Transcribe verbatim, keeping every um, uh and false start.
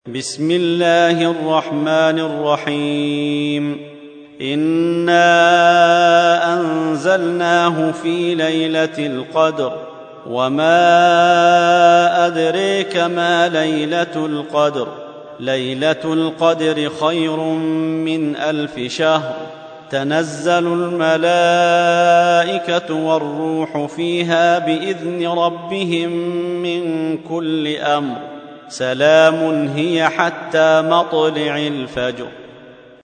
بسم الله الرحمن الرحيم إنا أنزلناه في ليلة القدر وما أدريك ما ليلة القدر ليلة القدر خير من ألف شهر تنزل الملائكة والروح فيها بإذن ربهم من كل أمر سلام هي حتى مطلع الفجر.